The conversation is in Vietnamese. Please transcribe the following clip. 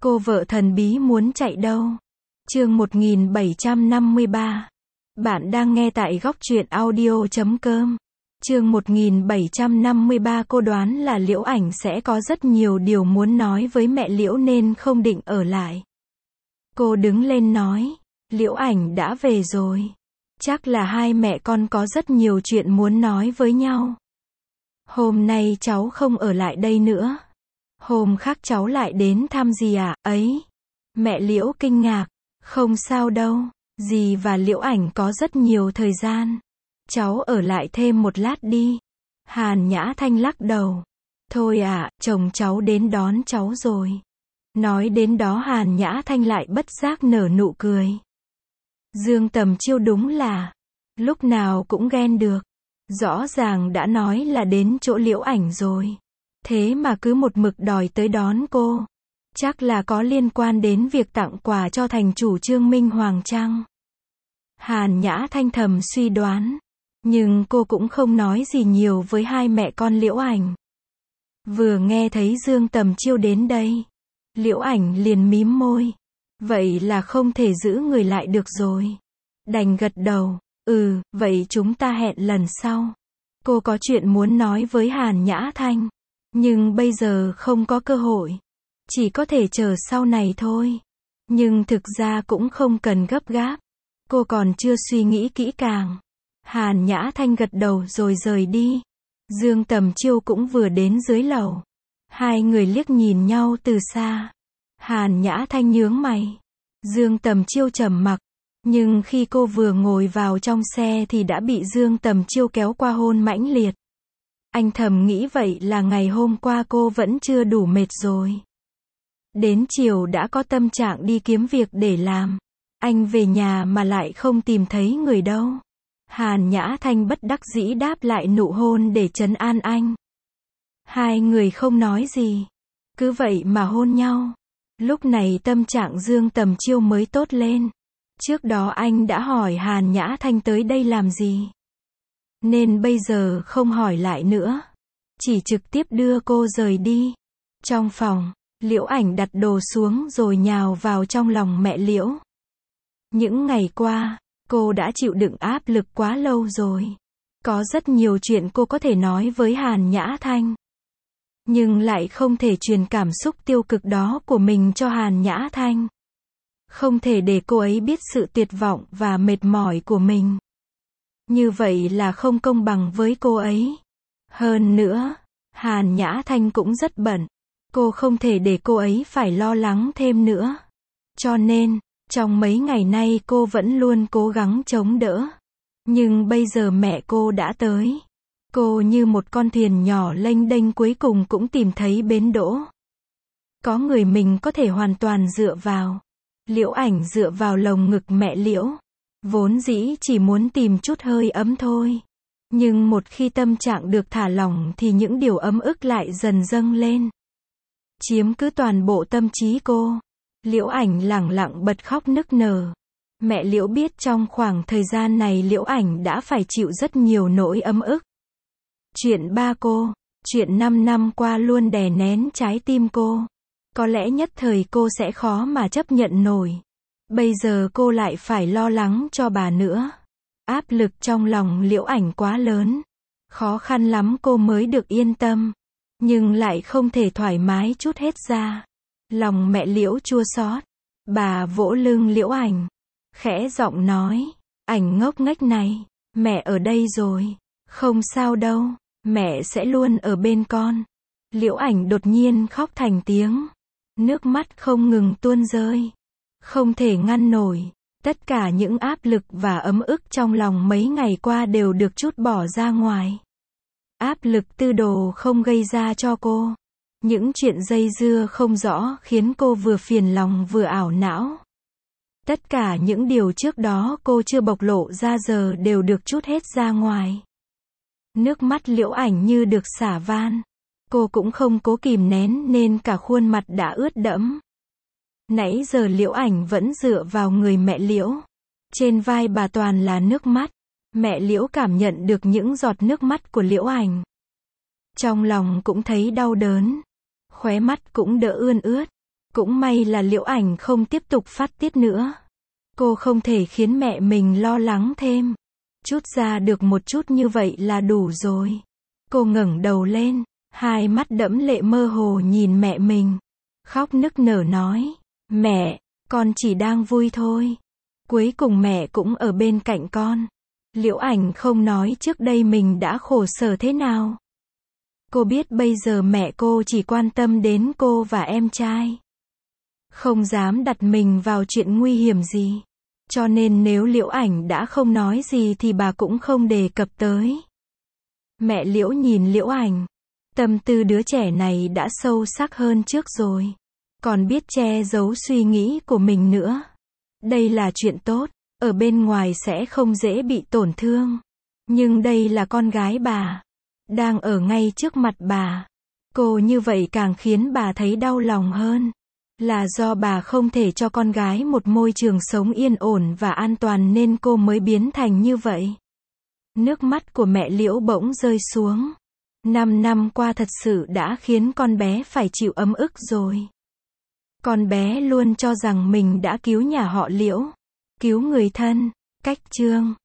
Cô vợ thần bí muốn chạy đâu? Chương 1753. Bạn đang nghe tại góc truyện audio.com. Chương 1753. Cô đoán là Liễu Ảnh sẽ có rất nhiều điều muốn nói với mẹ Liễu nên không định ở lại. Cô đứng lên nói, Liễu Ảnh đã về rồi. Chắc là hai mẹ con có rất nhiều chuyện muốn nói với nhau. Hôm nay cháu không ở lại đây nữa. Hôm khác cháu lại đến thăm dì à? Ấy. Mẹ Liễu kinh ngạc. Không sao đâu. Dì và Liễu Ảnh có rất nhiều thời gian. Cháu ở lại thêm một lát đi. Hàn Nhã Thanh lắc đầu. Thôi ạ, chồng cháu đến đón cháu rồi. Nói đến đó Hàn Nhã Thanh lại bất giác nở nụ cười. Dương Tầm Chiêu đúng là lúc nào cũng ghen được. Rõ ràng đã nói là đến chỗ Liễu Ảnh rồi. Thế mà cứ một mực đòi tới đón cô. Chắc là có liên quan đến việc tặng quà cho thành chủ Trương Minh Hoàng chăng? Hàn Nhã Thanh thầm suy đoán. Nhưng cô cũng không nói gì nhiều với hai mẹ con Liễu Ảnh. Vừa nghe thấy Dương Tầm Chiêu đến đây, Liễu Ảnh liền mím môi. Vậy là không thể giữ người lại được rồi. Đành gật đầu. Vậy chúng ta hẹn lần sau. Cô có chuyện muốn nói với Hàn Nhã Thanh. Nhưng bây giờ không có cơ hội. Chỉ có thể chờ sau này thôi. Nhưng thực ra cũng không cần gấp gáp. Cô còn chưa suy nghĩ kỹ càng. Hàn Nhã Thanh gật đầu rồi rời đi. Dương Tầm Chiêu cũng vừa đến dưới lầu. Hai người liếc nhìn nhau từ xa. Hàn Nhã Thanh nhướng mày. Dương Tầm Chiêu trầm mặc. Nhưng khi cô vừa ngồi vào trong xe thì đã bị Dương Tầm Chiêu kéo qua hôn mãnh liệt. Anh thầm nghĩ vậy là ngày hôm qua cô vẫn chưa đủ mệt rồi. Đến chiều đã có tâm trạng đi kiếm việc để làm. Anh về nhà mà lại không tìm thấy người đâu. Hàn Nhã Thanh bất đắc dĩ đáp lại nụ hôn để trấn an anh. Hai người không nói gì. Cứ vậy mà hôn nhau. Lúc này tâm trạng Dương Tầm Chiêu mới tốt lên. Trước đó anh đã hỏi Hàn Nhã Thanh tới đây làm gì. Nên bây giờ không hỏi lại nữa. Chỉ trực tiếp đưa cô rời đi. Trong phòng, Liễu Ảnh đặt đồ xuống rồi nhào vào trong lòng mẹ Liễu. Những ngày qua, cô đã chịu đựng áp lực quá lâu rồi. Có rất nhiều chuyện cô có thể nói với Hàn Nhã Thanh. Nhưng lại không thể truyền cảm xúc tiêu cực đó của mình cho Hàn Nhã Thanh. Không thể để cô ấy biết sự tuyệt vọng và mệt mỏi của mình. Như vậy là không công bằng với cô ấy. Hơn nữa, Hàn Nhã Thanh cũng rất bận. Cô không thể để cô ấy phải lo lắng thêm nữa. Cho nên, trong mấy ngày nay cô vẫn luôn cố gắng chống đỡ. Nhưng bây giờ mẹ cô đã tới. Cô như một con thuyền nhỏ lênh đênh cuối cùng cũng tìm thấy bến đỗ. Có người mình có thể hoàn toàn dựa vào. Liễu Ảnh dựa vào lồng ngực mẹ Liễu. Vốn dĩ chỉ muốn tìm chút hơi ấm thôi. Nhưng một khi tâm trạng được thả lỏng thì những điều ấm ức lại dần dâng lên. Chiếm cứ toàn bộ tâm trí cô. Liễu Ảnh lẳng lặng bật khóc nức nở. Mẹ Liễu biết trong khoảng thời gian này Liễu Ảnh đã phải chịu rất nhiều nỗi ấm ức. Chuyện ba cô, chuyện 5 năm qua luôn đè nén trái tim cô. Có lẽ nhất thời cô sẽ khó mà chấp nhận nổi. Bây giờ cô lại phải lo lắng cho bà nữa. Áp lực trong lòng Liễu Ảnh quá lớn. Khó khăn lắm cô mới được yên tâm. Nhưng lại không thể thoải mái trút hết ra. Lòng mẹ Liễu chua xót. Bà vỗ lưng Liễu Ảnh. Khẽ giọng nói. Ảnh ngốc nghếch này. Mẹ ở đây rồi. Không sao đâu. Mẹ sẽ luôn ở bên con. Liễu Ảnh đột nhiên khóc thành tiếng. Nước mắt không ngừng tuôn rơi. Không thể ngăn nổi. Tất cả những áp lực và ấm ức trong lòng mấy ngày qua đều được trút bỏ ra ngoài. Áp lực tư đồ không gây ra cho cô. Những chuyện dây dưa không rõ khiến cô vừa phiền lòng vừa ảo não. Tất cả những điều trước đó cô chưa bộc lộ ra giờ đều được trút hết ra ngoài. Nước mắt Liễu Ảnh như được xả van. Cô cũng không cố kìm nén nên cả khuôn mặt đã ướt đẫm. Nãy giờ Liễu Ảnh vẫn dựa vào người mẹ Liễu. Trên vai bà toàn là nước mắt. Mẹ Liễu cảm nhận được những giọt nước mắt của Liễu Ảnh. Trong lòng cũng thấy đau đớn. Khóe mắt cũng đỡ ươn ướt. Cũng may là Liễu Ảnh không tiếp tục phát tiết nữa. Cô không thể khiến mẹ mình lo lắng thêm. Chút ra được một chút như vậy là đủ rồi. Cô ngẩng đầu lên, hai mắt đẫm lệ mơ hồ nhìn mẹ mình. Khóc nức nở nói, mẹ, con chỉ đang vui thôi. Cuối cùng mẹ cũng ở bên cạnh con. Liễu Ảnh không nói trước đây mình đã khổ sở thế nào. Cô biết bây giờ mẹ cô chỉ quan tâm đến cô và em trai. Không dám đặt mình vào chuyện nguy hiểm gì. Cho nên nếu Liễu Ảnh đã không nói gì thì bà cũng không đề cập tới. Mẹ Liễu nhìn Liễu Ảnh. Tâm tư đứa trẻ này đã sâu sắc hơn trước rồi. Còn biết che giấu suy nghĩ của mình nữa. Đây là chuyện tốt. Ở bên ngoài sẽ không dễ bị tổn thương. Nhưng đây là con gái bà. Đang ở ngay trước mặt bà. Cô như vậy càng khiến bà thấy đau lòng hơn. Là do bà không thể cho con gái một môi trường sống yên ổn và an toàn nên cô mới biến thành như vậy. Nước mắt của mẹ Liễu bỗng rơi xuống. 5 năm qua thật sự đã khiến con bé phải chịu ấm ức rồi. Con bé luôn cho rằng mình đã cứu nhà họ Liễu. Cứu người thân. Cách chương